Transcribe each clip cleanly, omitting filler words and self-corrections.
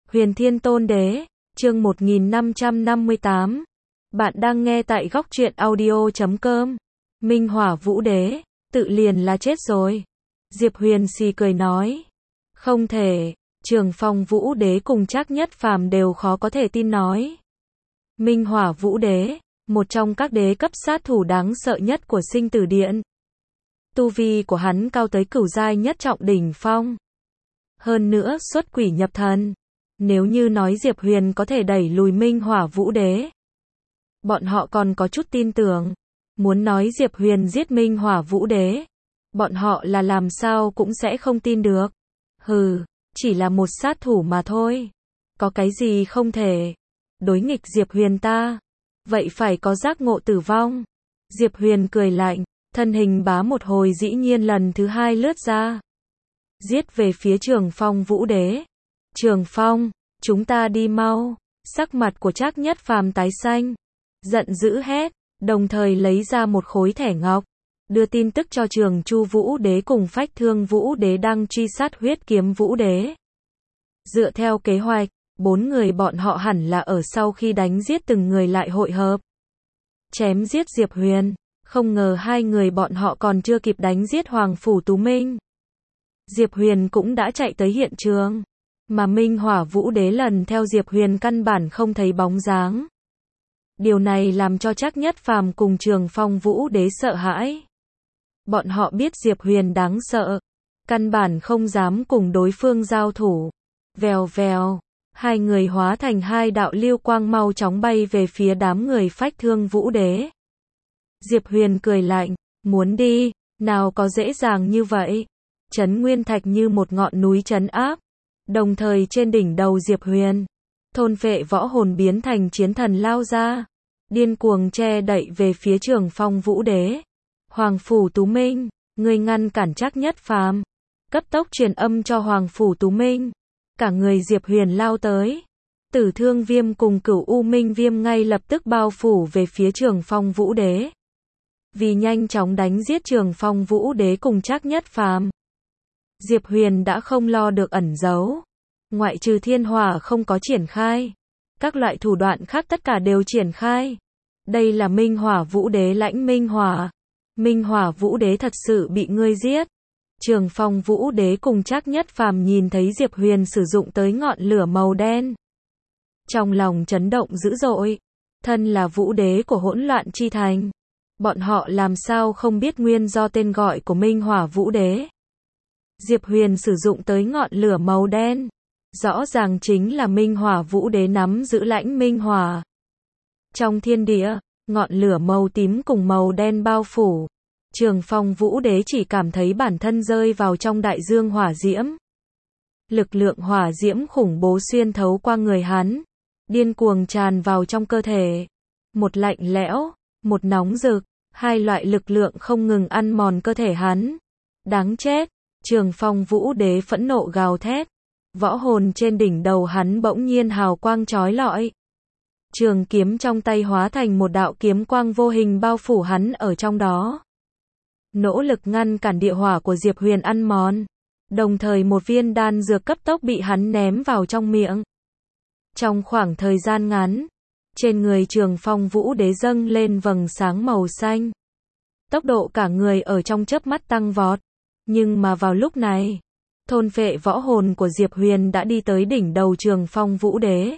Huyền Thiên Tôn Đế, chương 1558. Bạn đang nghe tại góc truyện audio.com. Minh Hỏa Vũ Đế, tự liền là chết rồi. Diệp Huyền xì cười nói. Không thể, Trường Phong Vũ Đế cùng Trác Nhất Phàm đều khó có thể tin nói. Minh Hỏa Vũ Đế, một trong các đế cấp sát thủ đáng sợ nhất của Sinh Tử Điện. Tu vi của hắn cao tới cửu giai nhất trọng đỉnh phong. Hơn nữa xuất quỷ nhập thần. Nếu như nói Diệp Huyền có thể đẩy lùi Minh Hỏa Vũ Đế, bọn họ còn có chút tin tưởng. Muốn nói Diệp Huyền giết Minh Hỏa Vũ Đế, bọn họ là làm sao cũng sẽ không tin được. Hừ, chỉ là một sát thủ mà thôi. Có cái gì không thể đối nghịch Diệp Huyền ta? Vậy phải có giác ngộ tử vong. Diệp Huyền cười lạnh, thân hình bá một hồi dĩ nhiên lần thứ hai lướt ra. Giết về phía Trường Phong Vũ Đế. Trường Phong, chúng ta đi mau. Sắc mặt của Trác Nhất Phàm tái xanh, giận dữ hét, đồng thời lấy ra một khối thẻ ngọc, đưa tin tức cho Trường Chu Vũ Đế cùng Phách Thương Vũ Đế đang truy sát Huyết Kiếm Vũ Đế. Dựa theo kế hoạch, 4 người bọn họ hẳn là ở sau khi đánh giết từng người lại hội hợp, chém giết Diệp Huyền. Không ngờ 2 người bọn họ còn chưa kịp đánh giết Hoàng Phủ Tú Minh, Diệp Huyền cũng đã chạy tới hiện trường. Mà Minh Hỏa Vũ Đế lần theo Diệp Huyền căn bản không thấy bóng dáng. Điều này làm cho Trác Nhất Phàm cùng Trường Phong Vũ Đế sợ hãi. Bọn họ biết Diệp Huyền đáng sợ, căn bản không dám cùng đối phương giao thủ. Vèo vèo, 2 người hóa thành 2 đạo lưu quang mau chóng bay về phía đám người Phách Thương Vũ Đế. Diệp Huyền cười lạnh, muốn đi, nào có dễ dàng như vậy. Trấn Nguyên Thạch như một ngọn núi trấn áp. Đồng thời trên đỉnh đầu Diệp Huyền, thôn phệ võ hồn biến thành chiến thần lao ra, điên cuồng che đậy về phía Trường Phong Vũ Đế. Hoàng Phủ Tú Minh, ngươi ngăn cản Trác Nhất Phàm. Cấp tốc truyền âm cho Hoàng Phủ Tú Minh. Cả người Diệp Huyền lao tới. Tử Thương Viêm cùng Cửu U Minh Viêm ngay lập tức bao phủ về phía Trường Phong Vũ Đế. Vì nhanh chóng đánh giết Trường Phong Vũ Đế cùng Trác Nhất Phàm, Diệp Huyền đã không lo được ẩn giấu. Ngoại trừ thiên hỏa không có triển khai, các loại thủ đoạn khác tất cả đều triển khai. Đây là Minh Hỏa Vũ Đế lãnh Minh Hỏa. Minh Hỏa Vũ Đế thật sự bị ngươi giết. Trường Phong Vũ Đế cùng Trác Nhất Phàm nhìn thấy Diệp Huyền sử dụng tới ngọn lửa màu đen, trong lòng chấn động dữ dội. Thân là Vũ Đế của hỗn loạn chi thành, bọn họ làm sao không biết nguyên do tên gọi của Minh Hỏa Vũ Đế. Diệp Huyền sử dụng tới ngọn lửa màu đen, rõ ràng chính là Minh Hỏa Vũ Đế nắm giữ lãnh Minh Hỏa. Trong thiên địa, ngọn lửa màu tím cùng màu đen bao phủ. Trường Phong Vũ Đế chỉ cảm thấy bản thân rơi vào trong đại dương hỏa diễm. Lực lượng hỏa diễm khủng bố xuyên thấu qua người hắn, điên cuồng tràn vào trong cơ thể. Một lạnh lẽo, một nóng rực, 2 loại lực lượng không ngừng ăn mòn cơ thể hắn. Đáng chết! Trường Phong Vũ Đế phẫn nộ gào thét. Võ hồn trên đỉnh đầu hắn bỗng nhiên hào quang chói lọi. Trường kiếm trong tay hóa thành một đạo kiếm quang vô hình bao phủ hắn ở trong đó. Nỗ lực ngăn cản địa hỏa của Diệp Huyền ăn mòn. Đồng thời một viên đan dược cấp tốc bị hắn ném vào trong miệng. Trong khoảng thời gian ngắn, trên người Trường Phong Vũ Đế dâng lên vầng sáng màu xanh. Tốc độ cả người ở trong chớp mắt tăng vọt. Nhưng mà vào lúc này, thôn phệ võ hồn của Diệp Huyền đã đi tới đỉnh đầu Trường Phong Vũ Đế.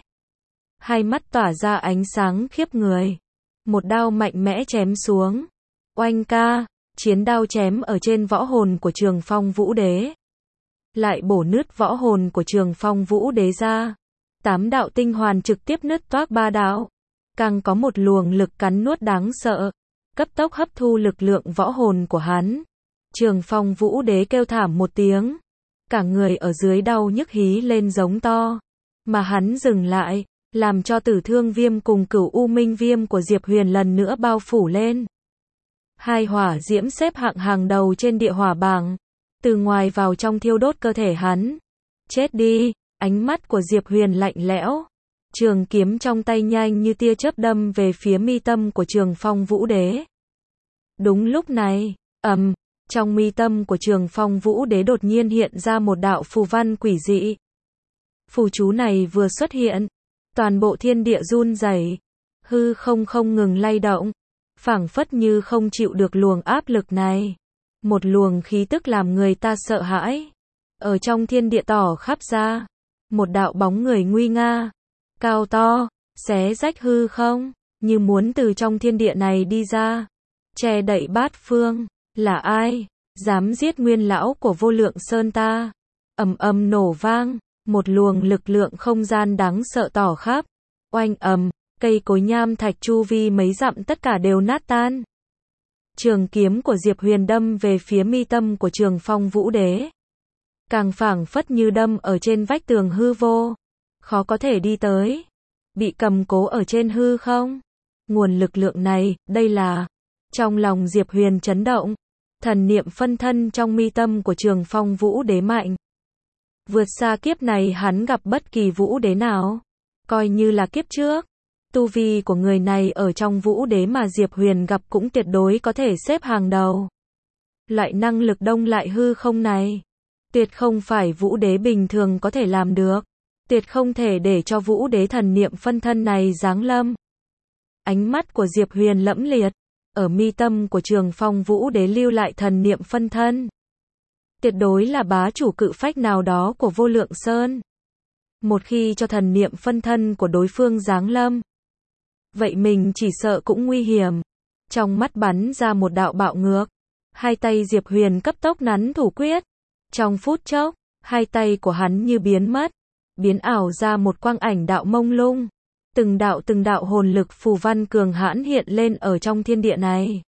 2 mắt tỏa ra ánh sáng khiếp người. Một đao mạnh mẽ chém xuống. Oanh ca, chiến đao chém ở trên võ hồn của Trường Phong Vũ Đế. Lại bổ nứt võ hồn của Trường Phong Vũ Đế ra. 8 đạo tinh hoàn trực tiếp nứt toác 3 đạo. Càng có một luồng lực cắn nuốt đáng sợ, cấp tốc hấp thu lực lượng võ hồn của hắn. Trường Phong Vũ Đế kêu thảm một tiếng, cả người ở dưới đau nhức hí lên giống to. Mà hắn dừng lại, làm cho Tử Thương Viêm cùng Cửu U Minh Viêm của Diệp Huyền lần nữa bao phủ lên. 2 hỏa diễm xếp hạng hàng đầu trên địa hỏa bảng, từ ngoài vào trong thiêu đốt cơ thể hắn. Chết đi! Ánh mắt của Diệp Huyền lạnh lẽo. Trường kiếm trong tay nhanh như tia chớp đâm về phía mi tâm của Trường Phong Vũ Đế. Đúng lúc này, trong mi tâm của Trường Phong Vũ Đế đột nhiên hiện ra một đạo phù văn quỷ dị. Phù chú này vừa xuất hiện, toàn bộ thiên địa run rẩy, hư không ngừng lay động, phảng phất như không chịu được luồng áp lực này. Một luồng khí tức làm người ta sợ hãi, ở trong thiên địa tỏ khắp ra, một đạo bóng người nguy nga, cao to, xé rách hư không, như muốn từ trong thiên địa này đi ra, che đậy bát phương. Là ai dám giết nguyên lão của Vô Lượng Sơn ta? Ầm ầm nổ vang, một luồng lực lượng không gian đáng sợ tỏ khắp, oanh ầm, cây cối nham thạch chu vi mấy dặm tất cả đều nát tan. Trường kiếm của Diệp Huyền đâm về phía mi tâm của Trường Phong Vũ Đế, càng phảng phất như đâm ở trên vách tường hư vô, khó có thể đi tới, bị cầm cố ở trên hư không. Nguồn lực lượng này, đây là... Trong lòng Diệp Huyền chấn động, thần niệm phân thân trong mi tâm của Trường Phong Vũ Đế mạnh, vượt xa kiếp này hắn gặp bất kỳ Vũ Đế nào. Coi như là kiếp trước, tu vi của người này ở trong Vũ Đế mà Diệp Huyền gặp cũng tuyệt đối có thể xếp hàng đầu. Loại năng lực đông lại hư không này, tuyệt không phải Vũ Đế bình thường có thể làm được, tuyệt không thể để cho Vũ Đế thần niệm phân thân này giáng lâm. Ánh mắt của Diệp Huyền lẫm liệt, ở mi tâm của Trường Phong Vũ Đế lưu lại thần niệm phân thân, tuyệt đối là bá chủ cự phách nào đó của Vô Lượng Sơn. Một khi cho thần niệm phân thân của đối phương giáng lâm, vậy mình chỉ sợ cũng nguy hiểm. Trong mắt bắn ra một đạo bạo ngược, hai tay Diệp Huyền cấp tốc nắn thủ quyết. Trong phút chốc, hai tay của hắn như biến mất, biến ảo ra một quang ảnh đạo mông lung. Từng đạo hồn lực phù văn cường hãn hiện lên ở trong thiên địa này.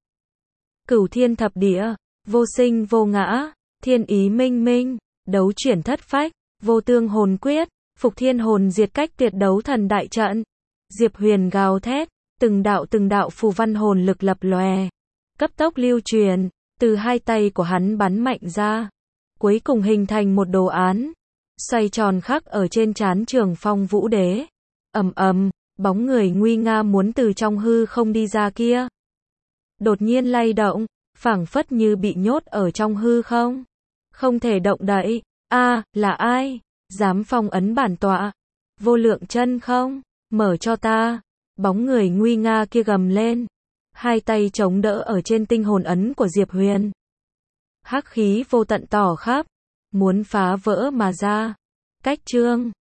Cửu thiên thập địa, vô sinh vô ngã, thiên ý minh minh, đấu chuyển thất phách, vô tương hồn quyết, phục thiên hồn diệt cách tuyệt đấu thần đại trận. Diệp Huyền gào thét, từng đạo phù văn hồn lực lập lòe, cấp tốc lưu truyền, từ hai tay của hắn bắn mạnh ra, cuối cùng hình thành một đồ án, xoay tròn khắc ở trên trán Trường Phong Vũ Đế. Ầm ầm, bóng người nguy nga muốn từ trong hư không đi ra kia, đột nhiên lay động, phảng phất như bị nhốt ở trong hư không, không thể động đậy. Là ai? Dám phong ấn bản tọa? Vô Lượng chân không? Mở cho ta. Bóng người nguy nga kia gầm lên, hai tay chống đỡ ở trên tinh hồn ấn của Diệp Huyền. Hắc khí vô tận tỏ khắp, muốn phá vỡ mà ra. Cách chương